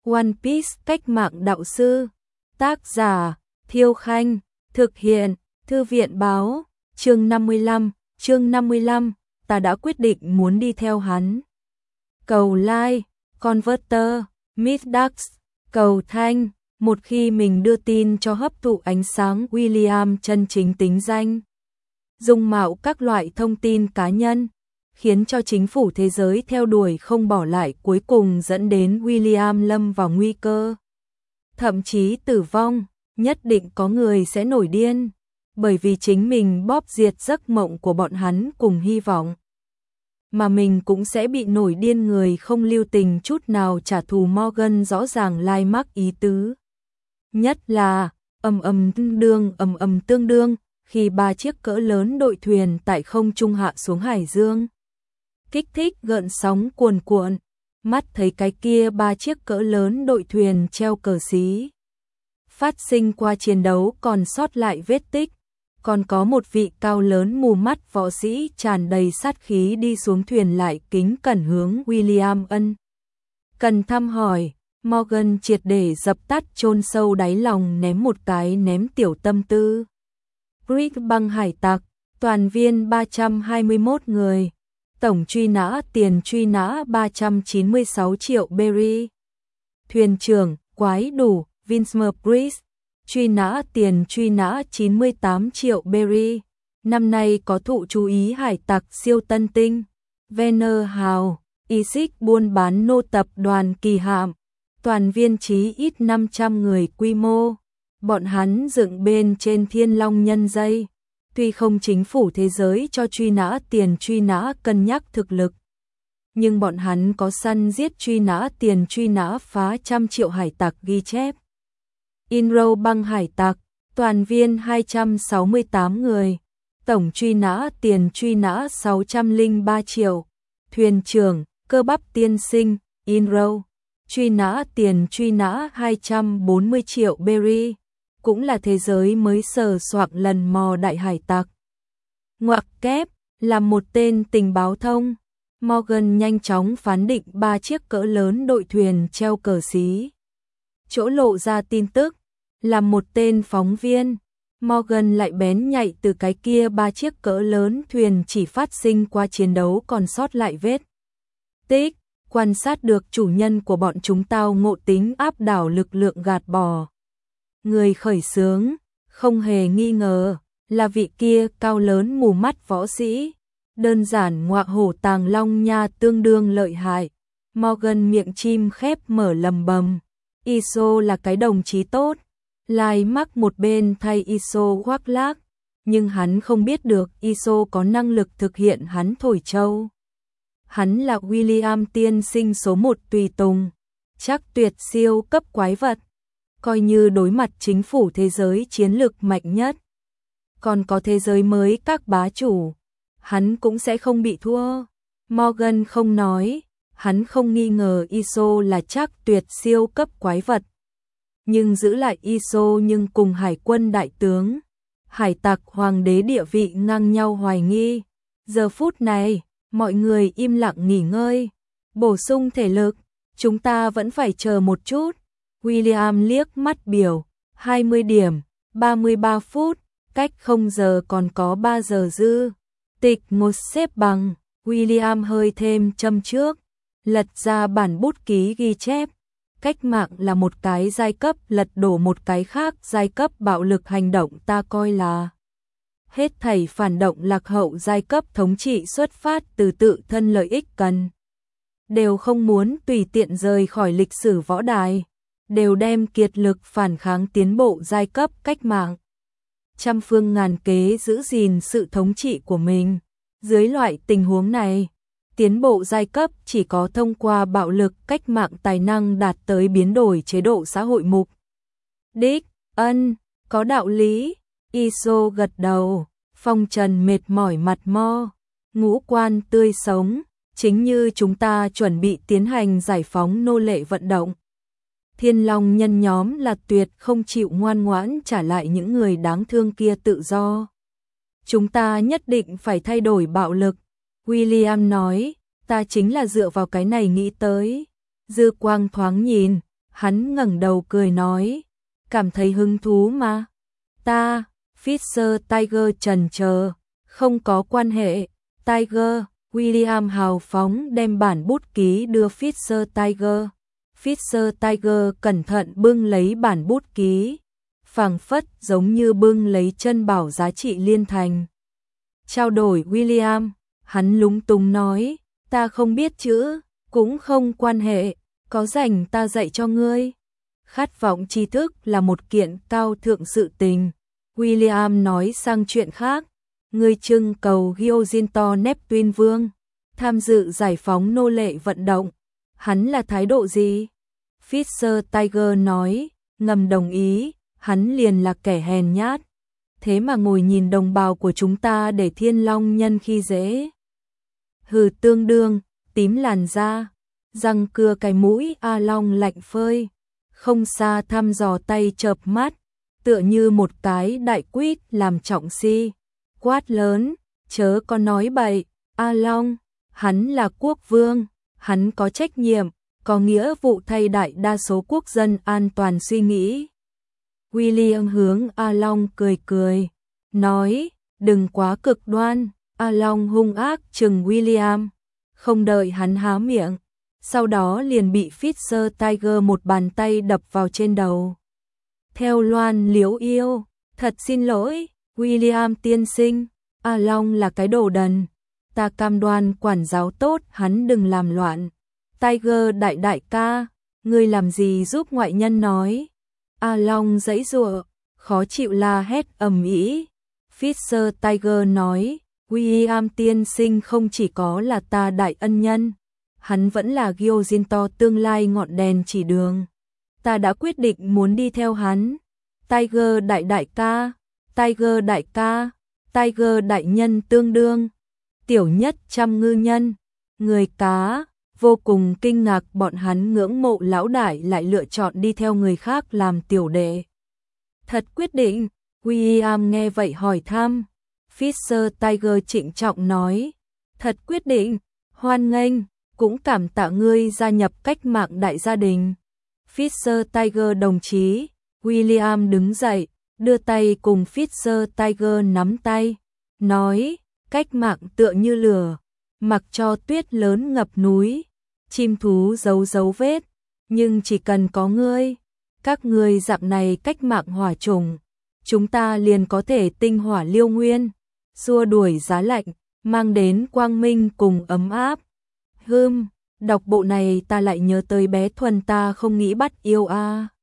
One Piece cách mạng đạo sư. Tác giả Thiêu Khanh. Thực hiện Thư viện báo. Chương 55, ta đã quyết định muốn đi theo hắn. Cầu like, Converter, Midax, cầu thanh. Một khi mình đưa tin cho hấp thụ ánh sáng William chân chính tính danh, dung mạo các loại thông tin cá nhân, khiến cho chính phủ thế giới theo đuổi không bỏ lại, cuối cùng dẫn đến William lâm vào nguy cơ, thậm chí tử vong. Nhất định có người sẽ nổi điên, bởi vì chính mình bóp diệt giấc mộng của bọn hắn cùng hy vọng. Mà mình cũng sẽ bị nổi điên, người không lưu tình chút nào trả thù. Morgan rõ ràng lai mắc ý tứ. Nhất là tương đương khi 3 chiếc cỡ lớn đội thuyền tại không trung hạ xuống hải dương, kích thích gợn sóng cuồn cuộn. Mắt thấy cái kia 3 chiếc cỡ lớn đội thuyền treo cờ xí, phát sinh qua chiến đấu còn sót lại vết tích. Còn có một vị cao lớn mù mắt võ sĩ tràn đầy sát khí đi xuống thuyền, lại kính cẩn hướng William ân cần thăm hỏi. Morgan triệt để dập tắt chôn sâu đáy lòng ném một cái ném tiểu tâm tư. Brick băng hải tặc, toàn viên 321 người, tổng truy nã tiền truy nã 396 triệu berry. Thuyền trưởng quái đủ Vince Brice, truy nã tiền truy nã 98 triệu berry. Năm nay có thụ chú ý hải tặc siêu tân tinh, Venner Hào, Isaac buôn bán nô tập đoàn kỳ hạm, toàn viên chí ít 500 người quy mô. Bọn hắn dựng bên trên Thiên Long nhân dây. Tuy không chính phủ thế giới cho truy nã tiền truy nã cân nhắc thực lực, nhưng bọn hắn có săn giết truy nã tiền truy nã phá trăm triệu hải tặc ghi chép. Inrow băng hải tặc, toàn viên 268 người, tổng truy nã tiền truy nã 603 triệu. Thuyền trưởng cơ bắp tiên sinh Inrow, truy nã tiền truy nã 240 triệu berry. Cũng là thế giới mới sờ soạng lần mò đại hải tặc. Ngoặc kép là một tên tình báo thông. Morgan nhanh chóng phán định 3 chiếc cỡ lớn đội thuyền treo cờ xí chỗ lộ ra tin tức. Là một tên phóng viên, Morgan lại bén nhạy từ cái kia 3 chiếc cỡ lớn thuyền chỉ phát sinh qua chiến đấu còn sót lại vết tích, quan sát được chủ nhân của bọn chúng tao ngộ tính áp đảo lực lượng gạt bỏ. Người khởi xướng, không hề nghi ngờ, là vị kia cao lớn mù mắt võ sĩ. Đơn giản ngọa hổ tàng long nha, tương đương lợi hại. Morgan miệng chim khép mở lầm bầm. Iso là cái đồng chí tốt. Lai mắc một bên thay Iso khoác lác, nhưng hắn không biết được Iso có năng lực thực hiện hắn thổi châu. Hắn là William tiên sinh số 1 tùy tùng, chắc tuyệt siêu cấp quái vật. Coi như đối mặt chính phủ thế giới chiến lược mạnh nhất, còn có thế giới mới các bá chủ, hắn cũng sẽ không bị thua. Morgan không nói, hắn không nghi ngờ Iso là chắc tuyệt siêu cấp quái vật. Nhưng giữ lại Iso nhưng cùng hải quân đại tướng, hải tặc hoàng đế địa vị ngang nhau hoài nghi. Giờ phút này, mọi người im lặng nghỉ ngơi, bổ sung thể lực, chúng ta vẫn phải chờ một chút. William liếc mắt biểu, 20 điểm, 33 phút, cách 0 giờ còn có 3 giờ dư. Tịch ngột xếp bằng, William hơi thêm châm trước, lật ra bản bút ký ghi chép. Cách mạng là một cái giai cấp lật đổ một cái khác giai cấp, bạo lực hành động ta coi là hết thảy phản động lạc hậu giai cấp thống trị xuất phát từ tự thân lợi ích cần, đều không muốn tùy tiện rời khỏi lịch sử võ đài, đều đem kiệt lực phản kháng tiến bộ giai cấp cách mạng, trăm phương ngàn kế giữ gìn sự thống trị của mình. Dưới loại tình huống này, tiến bộ giai cấp chỉ có thông qua bạo lực cách mạng tài năng đạt tới biến đổi chế độ xã hội mục đích. Có đạo lý. Iso gật đầu, phong trần mệt mỏi mặt mo, ngũ quan tươi sống, chính như chúng ta chuẩn bị tiến hành giải phóng nô lệ vận động. Thiên Long nhân nhóm là tuyệt không chịu ngoan ngoãn trả lại những người đáng thương kia tự do. Chúng ta nhất định phải thay đổi bạo lực. William nói, ta chính là dựa vào cái này nghĩ tới. Dư quang thoáng nhìn, Hắn ngẩng đầu cười nói, cảm thấy hứng thú mà. Ta, Fisher Tiger trần chờ, không có quan hệ. Tiger, William hào phóng đem bản bút ký đưa Fisher Tiger. Fisher Tiger cẩn thận bưng lấy bản bút ký, phảng phất giống như bưng lấy chân bảo giá trị liên thành. Trao đổi William, hắn lúng túng nói, ta không biết chữ, cũng không quan hệ, có rảnh ta dạy cho ngươi. Khát vọng tri thức là một kiện cao thượng sự tình. William nói sang chuyện khác, ngươi trưng cầu Giacinto Neptune Vương, tham dự giải phóng nô lệ vận động, hắn là thái độ gì? Fisher Tiger nói, ngầm đồng ý, hắn liền là kẻ hèn nhát. Thế mà ngồi nhìn đồng bào của chúng ta để Thiên Long nhân khi dễ. Hừ, tương đương, tím làn da, răng cưa cái mũi. A Long lạnh phơi, không xa thăm dò tay chợp mắt, tựa như một cái đại quýt làm trọng si. Quát lớn, chớ có nói bậy, A Long, hắn là quốc vương, hắn có trách nhiệm, có nghĩa vụ thay đại đa số quốc dân an toàn suy nghĩ. William hướng A Long cười cười, nói, đừng quá cực đoan. A Long hung ác trừng William, không đợi hắn há miệng, sau đó liền bị Fisher Tiger một bàn tay đập vào trên đầu. Theo Loan Liễu yêu, thật xin lỗi, William tiên sinh, A Long là cái đồ đần, ta cam đoan quản giáo tốt hắn đừng làm loạn. Tiger đại ca, ngươi làm gì giúp ngoại nhân nói. A Long giãy giụa, khó chịu la hét ầm ĩ. Fisher Tiger nói, William tiên sinh không chỉ có là ta đại ân nhân, hắn vẫn là Giacinto tương lai ngọn đèn chỉ đường. Ta đã quyết định muốn đi theo hắn. Tiger đại ca, Tiger đại ca, Tiger đại nhân tương đương tiểu nhất trăm ngư nhân. Người cá vô cùng kinh ngạc, bọn hắn ngưỡng mộ lão đại lại lựa chọn đi theo người khác làm tiểu đệ. Thật quyết định? William nghe vậy hỏi thăm. Fisher Tiger trịnh trọng nói, thật quyết định, hoan nghênh, cũng cảm tạ ngươi gia nhập cách mạng đại gia đình. Fisher Tiger đồng chí. William đứng dậy, đưa tay cùng Fisher Tiger nắm tay, nói, cách mạng tựa như lửa, mặc cho tuyết lớn ngập núi, chim thú giấu dấu vết, nhưng chỉ cần có ngươi, các ngươi dạng này cách mạng hỏa chủng, chúng ta liền có thể tinh hỏa liêu nguyên, xua đuổi giá lạnh, mang đến quang minh cùng ấm áp. Đọc bộ này ta lại nhớ tới bé Thuần ta không nghĩ bắt yêu a.